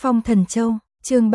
Phong Thần Châu, chương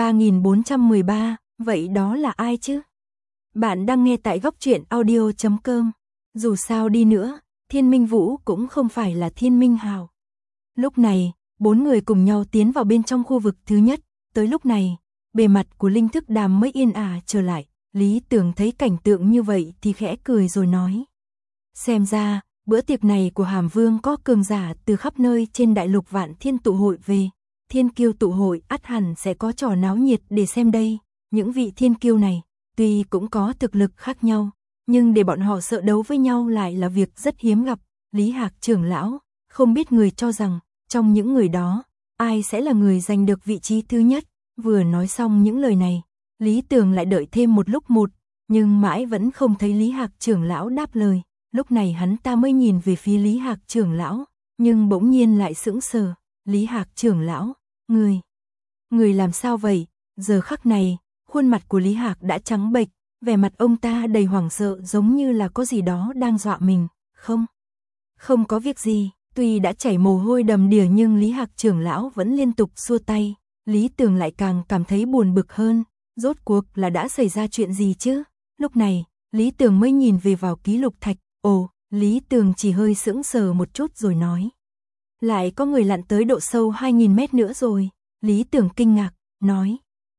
3413, vậy đó là ai chứ? Bạn đang nghe tại góc truyện audio.com. Dù sao đi nữa, Thiên Minh Vũ cũng không phải là Thiên Minh Hào. Lúc này, 4 người cùng nhau tiến vào bên trong khu vực thứ nhất. Tới lúc này, bề mặt của linh thức đàm mới yên ả trở lại. Lý Tưởng thấy cảnh tượng như vậy thì khẽ cười rồi nói. Xem ra, bữa tiệc này của Hàm Vương có cường giả từ khắp nơi trên đại lục Vạn Thiên tụ hội về. Thiên kiêu tụ hội ắt hẳn sẽ có trò náo nhiệt để xem đây. Những vị thiên kiêu này, tuy cũng có thực lực khác nhau, nhưng để bọn họ sợ đấu với nhau lại là việc rất hiếm gặp. Lý Hạc trưởng lão, không biết người cho rằng, trong những người đó, ai sẽ là người giành được vị trí thứ nhất. Vừa nói xong những lời này, Lý Tưởng lại đợi thêm một lúc nhưng mãi vẫn không thấy Lý Hạc trưởng lão đáp lời. Lúc này hắn ta mới nhìn về phía Lý Hạc trưởng lão, nhưng bỗng nhiên lại sững sờ. Lý Hạc trưởng lão, người làm sao vậy? Giờ khắc này, khuôn mặt của Lý Hạc đã trắng bệch, vẻ mặt ông ta đầy hoảng sợ giống như là có gì đó đang dọa mình. Không có việc gì, tuy đã chảy mồ hôi đầm đìa nhưng Lý Hạc trưởng lão vẫn liên tục xua tay. Lý Tưởng lại càng cảm thấy buồn bực hơn, rốt cuộc là đã xảy ra chuyện gì chứ? Lúc này, Lý Tưởng mới nhìn về vào ký lục thạch. Lý Tưởng chỉ hơi sững sờ một chút rồi nói. Lại có người lặn tới độ sâu 2000 mét nữa rồi. Lý Tưởng kinh ngạc, nói.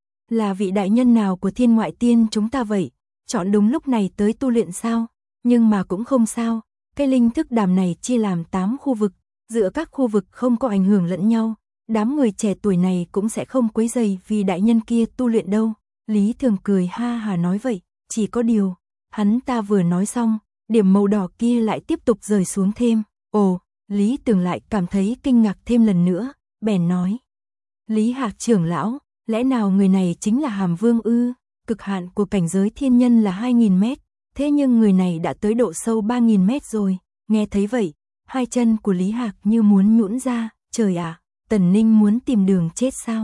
Là vị đại nhân nào của Thiên Ngoại Tiên chúng ta vậy? Chọn đúng lúc này tới tu luyện sao? Nhưng mà cũng không sao. Cái linh thức đàm này chia làm 8 khu vực. Giữa các khu vực không có ảnh hưởng lẫn nhau. Đám người trẻ tuổi này cũng sẽ không quấy rầy vì đại nhân kia tu luyện đâu. Lý Tưởng cười ha hà nói vậy. Chỉ có điều, hắn ta vừa nói xong, điểm màu đỏ kia lại tiếp tục rời xuống thêm. Lý Tưởng lại cảm thấy kinh ngạc thêm lần nữa, bèn nói. Lý Hạc trưởng lão, lẽ nào người này chính là Hàm Vương ư? Cực hạn của cảnh giới thiên nhân là 2000 mét, thế nhưng người này đã tới độ sâu 3000 mét rồi. Nghe thấy vậy, hai chân của Lý Hạc như muốn nhũn ra. Trời ạ, Tần Ninh muốn tìm đường chết sao?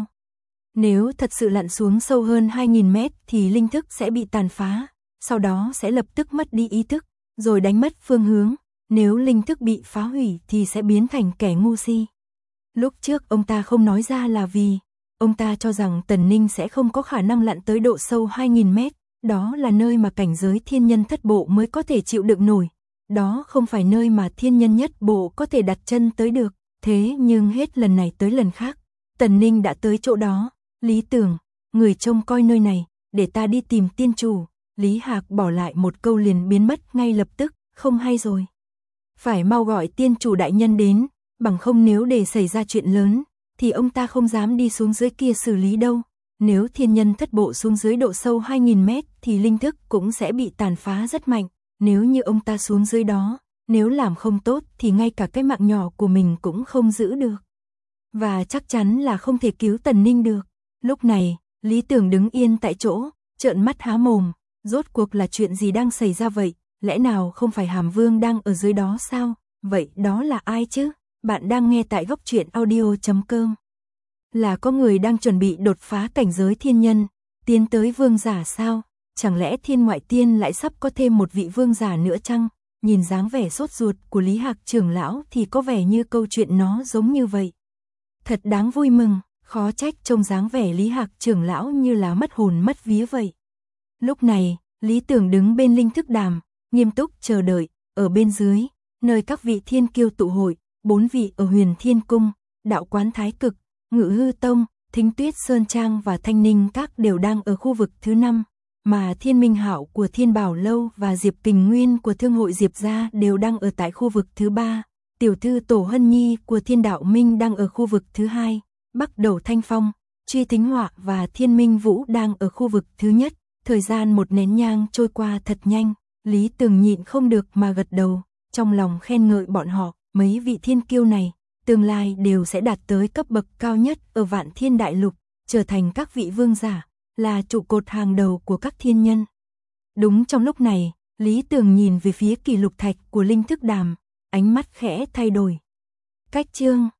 Nếu thật sự lặn xuống sâu hơn 2000 mét thì linh thức sẽ bị tàn phá, sau đó sẽ lập tức mất đi ý thức, rồi đánh mất phương hướng. Nếu linh thức bị phá hủy thì sẽ biến thành kẻ ngu si. Lúc trước ông ta không nói ra là vì ông ta cho rằng Tần Ninh sẽ không có khả năng lặn tới độ sâu 2000 mét. Đó là nơi mà cảnh giới thiên nhân thất bộ mới có thể chịu đựng nổi. Đó không phải nơi mà thiên nhân nhất bộ có thể đặt chân tới được. Thế nhưng hết lần này tới lần khác, Tần Ninh đã tới chỗ đó. Lý Tưởng, người trông coi nơi này, để ta đi tìm tiên chủ. Lý Hạc bỏ lại một câu liền biến mất ngay lập tức. Không hay rồi. Phải mau gọi tiên chủ đại nhân đến, bằng không nếu để xảy ra chuyện lớn, thì ông ta không dám đi xuống dưới kia xử lý đâu. Nếu thiên nhân thất bộ xuống dưới độ sâu 2000 mét thì linh thức cũng sẽ bị tàn phá rất mạnh. Nếu như ông ta xuống dưới đó, nếu làm không tốt thì ngay cả cái mạng nhỏ của mình cũng không giữ được. Và chắc chắn là không thể cứu Tần Ninh được. Lúc này, Lý Tưởng đứng yên tại chỗ, trợn mắt há mồm. Rốt cuộc là chuyện gì đang xảy ra vậy? Lẽ nào không phải Hàm Vương đang ở dưới đó sao? Vậy đó là ai chứ? Bạn đang nghe tại góc truyện audio.com. Là có người đang chuẩn bị đột phá cảnh giới thiên nhân, tiến tới vương giả sao? Chẳng lẽ Thiên Ngoại Tiên lại sắp có thêm một vị vương giả nữa chăng? Nhìn dáng vẻ sốt ruột của Lý Hạc trưởng lão thì có vẻ như câu chuyện nó giống như vậy. Thật đáng vui mừng, khó trách trông dáng vẻ Lý Hạc trưởng lão như là mất hồn mất vía vậy. Lúc này, Lý Tưởng đứng bên linh thức đàm, nghiêm túc chờ đợi. Ở bên dưới, nơi các vị thiên kiêu tụ hội, 4 vị ở Huyền Thiên Cung, Đạo Quán Thái Cực, Ngự Hư Tông, Thính Tuyết Sơn Trang và Thanh Ninh Các đều đang ở khu vực thứ 5, mà Thiên Minh Hạo của Thiên Bảo Lâu và Diệp Kình Nguyên của Thương hội Diệp Gia đều đang ở tại khu vực thứ 3. Tiểu thư Tổ Hân Nhi của Thiên Đạo Minh đang ở khu vực thứ 2, Bắc Đầu Thanh Phong, Truy Thính Họa và Thiên Minh Vũ đang ở khu vực thứ nhất. Thời gian một nén nhang trôi qua thật nhanh. Lý Tưởng nhịn không được mà gật đầu, trong lòng khen ngợi bọn họ. Mấy vị thiên kiêu này, tương lai đều sẽ đạt tới cấp bậc cao nhất ở Vạn Thiên Đại Lục, trở thành các vị vương giả, là trụ cột hàng đầu của các thiên nhân. Đúng trong lúc này, Lý Tưởng nhìn về phía kỷ lục thạch của linh thức đàm, ánh mắt khẽ thay đổi. Cách chương